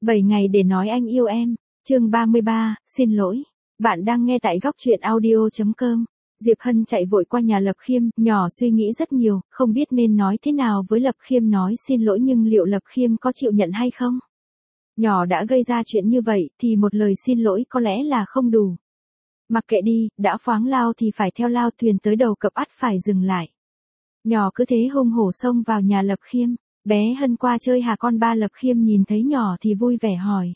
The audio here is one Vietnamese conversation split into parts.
7 ngày để nói anh yêu em. Chương 33, xin lỗi. Bạn đang nghe tại góc truyện audio.com. Diệp Hân chạy vội qua nhà Lập Khiêm, nhỏ suy nghĩ rất nhiều, không biết nên nói thế nào với Lập Khiêm nói xin lỗi nhưng liệu Lập Khiêm có chịu nhận hay không? Nhỏ đã gây ra chuyện như vậy thì một lời xin lỗi có lẽ là không đủ. Mặc kệ đi, đã khoáng lao thì phải theo lao, thuyền tới đầu cập ắt phải dừng lại. Nhỏ cứ thế hung hổ xông vào nhà Lập Khiêm. Bé Hân qua chơi hả con? Ba Lập Khiêm nhìn thấy nhỏ thì vui vẻ hỏi.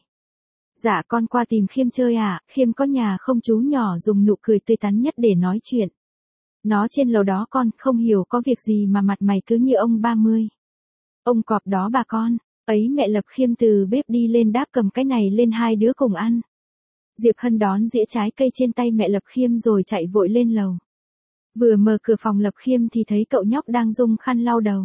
Dạ con qua tìm Khiêm chơi à, Khiêm có nhà không? Chú nhỏ dùng nụ cười tươi tắn nhất để nói chuyện. Nó trên lầu đó con, không hiểu có việc gì mà mặt mày cứ như ông 30. Ông cọp đó bà con. Ấy mẹ Lập Khiêm từ bếp đi lên đáp cầm cái này lên hai đứa cùng ăn. Diệp Hân đón dĩa trái cây trên tay mẹ Lập Khiêm rồi chạy vội lên lầu. Vừa mở cửa phòng Lập Khiêm thì thấy cậu nhóc đang dùng khăn lau đầu.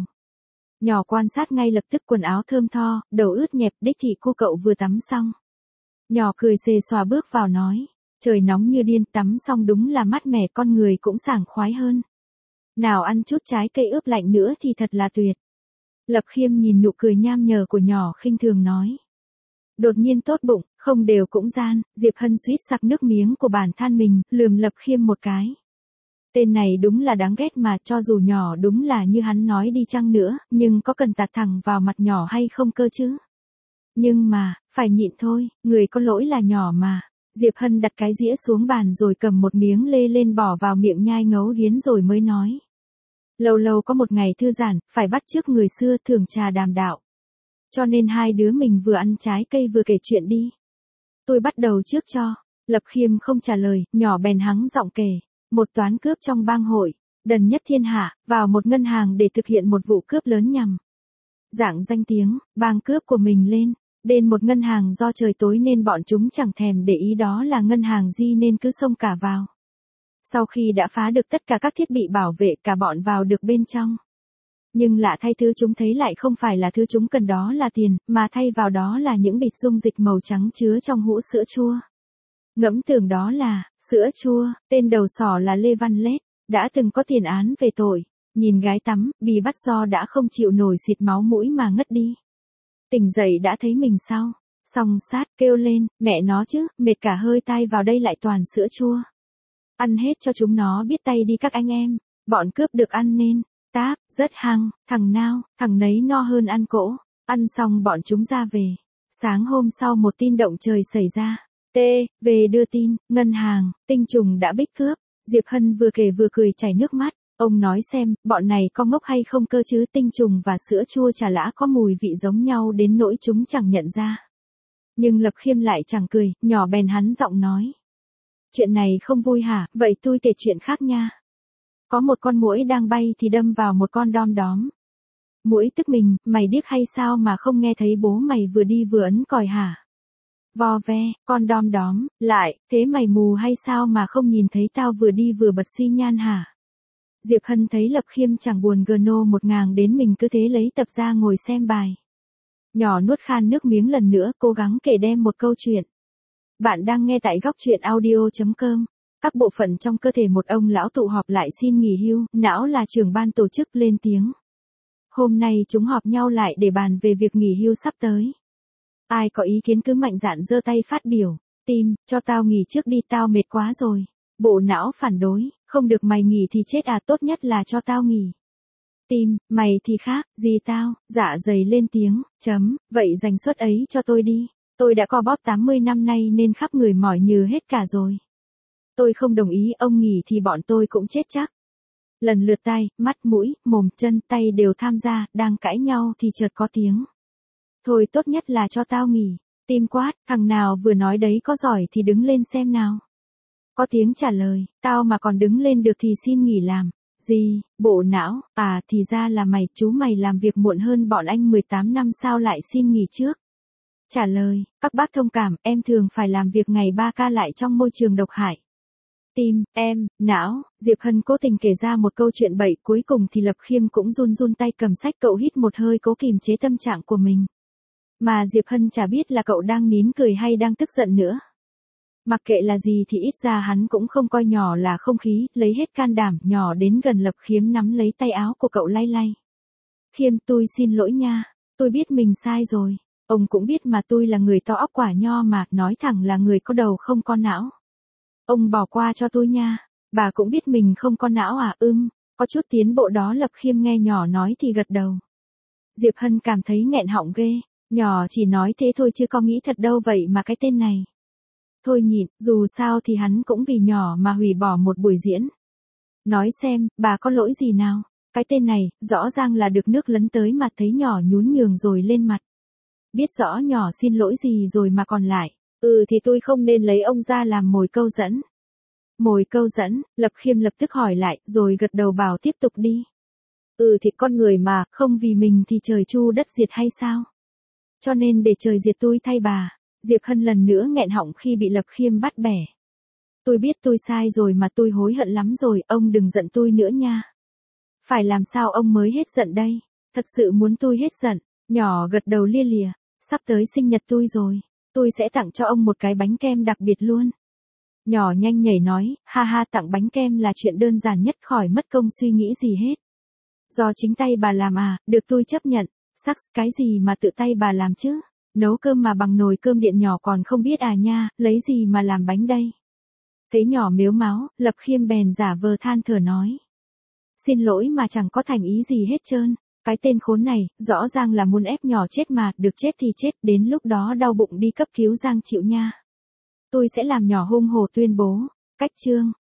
Nhỏ quan sát ngay lập tức quần áo thơm tho, đầu ướt nhẹp, đích thị cô cậu vừa tắm xong. Nhỏ cười xề xòa bước vào nói, trời nóng như điên, tắm xong đúng là mát mẻ, con người cũng sảng khoái hơn. Nào ăn chút trái cây ướp lạnh nữa thì thật là tuyệt. Lập Khiêm nhìn nụ cười nham nhở của nhỏ khinh thường nói. Đột nhiên tốt bụng, không đều cũng gian. Diệp Hân suýt sặc nước miếng của bản thân mình, lườm Lập Khiêm một cái. Tên này đúng là đáng ghét mà, cho dù nhỏ đúng là như hắn nói đi chăng nữa, nhưng có cần tạt thẳng vào mặt nhỏ hay không cơ chứ? Nhưng mà, phải nhịn thôi, người có lỗi là nhỏ mà. Diệp Hân đặt cái dĩa xuống bàn rồi cầm một miếng lê lên bỏ vào miệng nhai ngấu nghiến rồi mới nói. Lâu lâu có một ngày thư giãn, phải bắt chước người xưa thường trà đàm đạo. Cho nên hai đứa mình vừa ăn trái cây vừa kể chuyện đi. Tôi bắt đầu trước cho. Lập Khiêm không trả lời, nhỏ bèn hắng giọng kể. Một toán cướp trong bang hội, đần nhất thiên hạ, vào một ngân hàng để thực hiện một vụ cướp lớn nhằm dạng danh tiếng, bang cướp của mình lên. Đến một ngân hàng do trời tối nên bọn chúng chẳng thèm để ý đó là ngân hàng gì nên cứ xông cả vào. Sau khi đã phá được tất cả các thiết bị bảo vệ, cả bọn vào được bên trong. Nhưng lạ thay, thứ chúng thấy lại không phải là thứ chúng cần, đó là tiền, mà thay vào đó là những bịch dung dịch màu trắng chứa trong hũ sữa chua. Ngẫm tưởng đó là sữa chua. Tên đầu sỏ là Lê Văn Lết, đã từng có tiền án về tội nhìn gái tắm, bị bắt do đã không chịu nổi xịt máu mũi mà ngất đi. Tỉnh dậy đã thấy mình song sát, kêu lên, mẹ nó chứ, mệt cả hơi tai vào đây lại toàn sữa chua. Ăn hết cho chúng nó biết tay đi các anh em. Bọn cướp được ăn nên táp, rất hăng, thằng nào, thằng nấy no hơn ăn cỗ. Ăn xong bọn chúng ra về. Sáng hôm sau một tin động trời xảy ra. Về đưa tin, ngân hàng, Tinh Trùng đã bích cướp. Diệp Hân vừa kể vừa cười chảy nước mắt. Ông nói xem, bọn này có ngốc hay không cơ chứ? Tinh Trùng và sữa chua trà lã có mùi vị giống nhau đến nỗi chúng chẳng nhận ra. Nhưng Lập Khiêm lại chẳng cười, nhỏ bèn hắn giọng nói. Chuyện này không vui hả? Vậy tôi kể chuyện khác nha. Có một con muỗi đang bay thì đâm vào một con đom đóm. Muỗi tức mình, mày điếc hay sao mà không nghe thấy bố mày vừa đi vừa ấn còi hả? Vo ve, con đom đóm, lại, thế mày mù hay sao mà không nhìn thấy tao vừa đi vừa bật xi nhan hả? Diệp Hân thấy Lập Khiêm chẳng buồn gno một ngàng đến mình, cứ thế lấy tập ra ngồi xem bài. Nhỏ nuốt khan nước miếng lần nữa, cố gắng kể đem một câu chuyện. Bạn đang nghe tại góc truyện audio.com. Các bộ phận trong cơ thể một ông lão tụ họp lại xin nghỉ hưu, não là trưởng ban tổ chức lên tiếng. Hôm nay chúng họp nhau lại để bàn về việc nghỉ hưu sắp tới. Ai có ý kiến cứ mạnh dạn giơ tay phát biểu. Tim, cho tao nghỉ trước đi, tao mệt quá rồi. Bộ não phản đối, không được, mày nghỉ thì chết à, tốt nhất là cho tao nghỉ. Tim, mày thì khác, gì tao, dạ dày lên tiếng, vậy dành suất ấy cho tôi đi. Tôi đã co bóp 80 năm nay nên khắp người mỏi nhừ hết cả rồi. Tôi không đồng ý, ông nghỉ thì bọn tôi cũng chết chắc. Lần lượt tai, mắt, mũi, mồm, chân, tay đều tham gia, đang cãi nhau thì chợt có tiếng. Thôi tốt nhất là cho tao nghỉ. Tim quát, thằng nào vừa nói đấy có giỏi thì đứng lên xem nào. Có tiếng trả lời, tao mà còn đứng lên được thì xin nghỉ làm. Gì, bộ não, à thì ra là mày, chú mày làm việc muộn hơn bọn anh 18 năm sao lại xin nghỉ trước? Trả lời, các bác thông cảm, em thường phải làm việc ngày 3 ca lại trong môi trường độc hại. Tim, em, não, Diệp Hân cố tình kể ra một câu chuyện bậy, cuối cùng thì Lập Khiêm cũng run tay cầm sách, cậu hít một hơi cố kìm chế tâm trạng của mình. Mà Diệp Hân chả biết là cậu đang nín cười hay đang tức giận nữa. Mặc kệ là gì thì ít ra hắn cũng không coi nhỏ là không khí, lấy hết can đảm, nhỏ đến gần Lập Khiêm nắm lấy tay áo của cậu lay lay. Khiêm, tôi xin lỗi nha, tôi biết mình sai rồi. Ông cũng biết mà tôi là người to óc quả nho mà, nói thẳng là người có đầu không có não. Ông bỏ qua cho tôi nha. Bà cũng biết mình không có não à? Có chút tiến bộ đó. Lập Khiêm nghe nhỏ nói thì gật đầu. Diệp Hân cảm thấy nghẹn họng ghê. Nhỏ chỉ nói thế thôi chứ có nghĩ thật đâu vậy mà cái tên này. Thôi nhịn, dù sao thì hắn cũng vì nhỏ mà hủy bỏ một buổi diễn. Nói xem, bà có lỗi gì nào? Cái tên này, rõ ràng là được nước lấn tới mà thấy nhỏ nhún nhường rồi lên mặt. Biết rõ nhỏ xin lỗi gì rồi mà còn lại. Thì tôi không nên lấy ông ra làm mồi câu dẫn. Mồi câu dẫn, Lập Khiêm lập tức hỏi lại, rồi gật đầu bảo tiếp tục đi. Thì con người mà, không vì mình thì trời chu đất diệt hay sao? Cho nên để trời diệt tôi thay bà. Diệp Hân lần nữa nghẹn họng khi bị Lập Khiêm bắt bẻ. Tôi biết tôi sai rồi mà tôi hối hận lắm rồi, ông đừng giận tôi nữa nha. Phải làm sao ông mới hết giận đây? Thật sự muốn tôi hết giận. Nhỏ gật đầu lia lịa. Sắp tới sinh nhật tôi rồi. Tôi sẽ tặng cho ông một cái bánh kem đặc biệt luôn. Nhỏ nhanh nhảy nói, ha ha, tặng bánh kem là chuyện đơn giản nhất, khỏi mất công suy nghĩ gì hết. Do chính tay bà làm à, được tôi chấp nhận. Cái gì mà tự tay bà làm chứ? Nấu cơm mà bằng nồi cơm điện nhỏ còn không biết à nha, lấy gì mà làm bánh đây? Thấy nhỏ mếu máo, Lập Khiêm bèn giả vờ than thở nói. Xin lỗi mà chẳng có thành ý gì hết trơn. Cái tên khốn này, rõ ràng là muốn ép nhỏ chết mà, được chết thì chết, đến lúc đó đau bụng đi cấp cứu giang chịu nha. Tôi sẽ làm nhỏ hung hổ tuyên bố. Cách chương.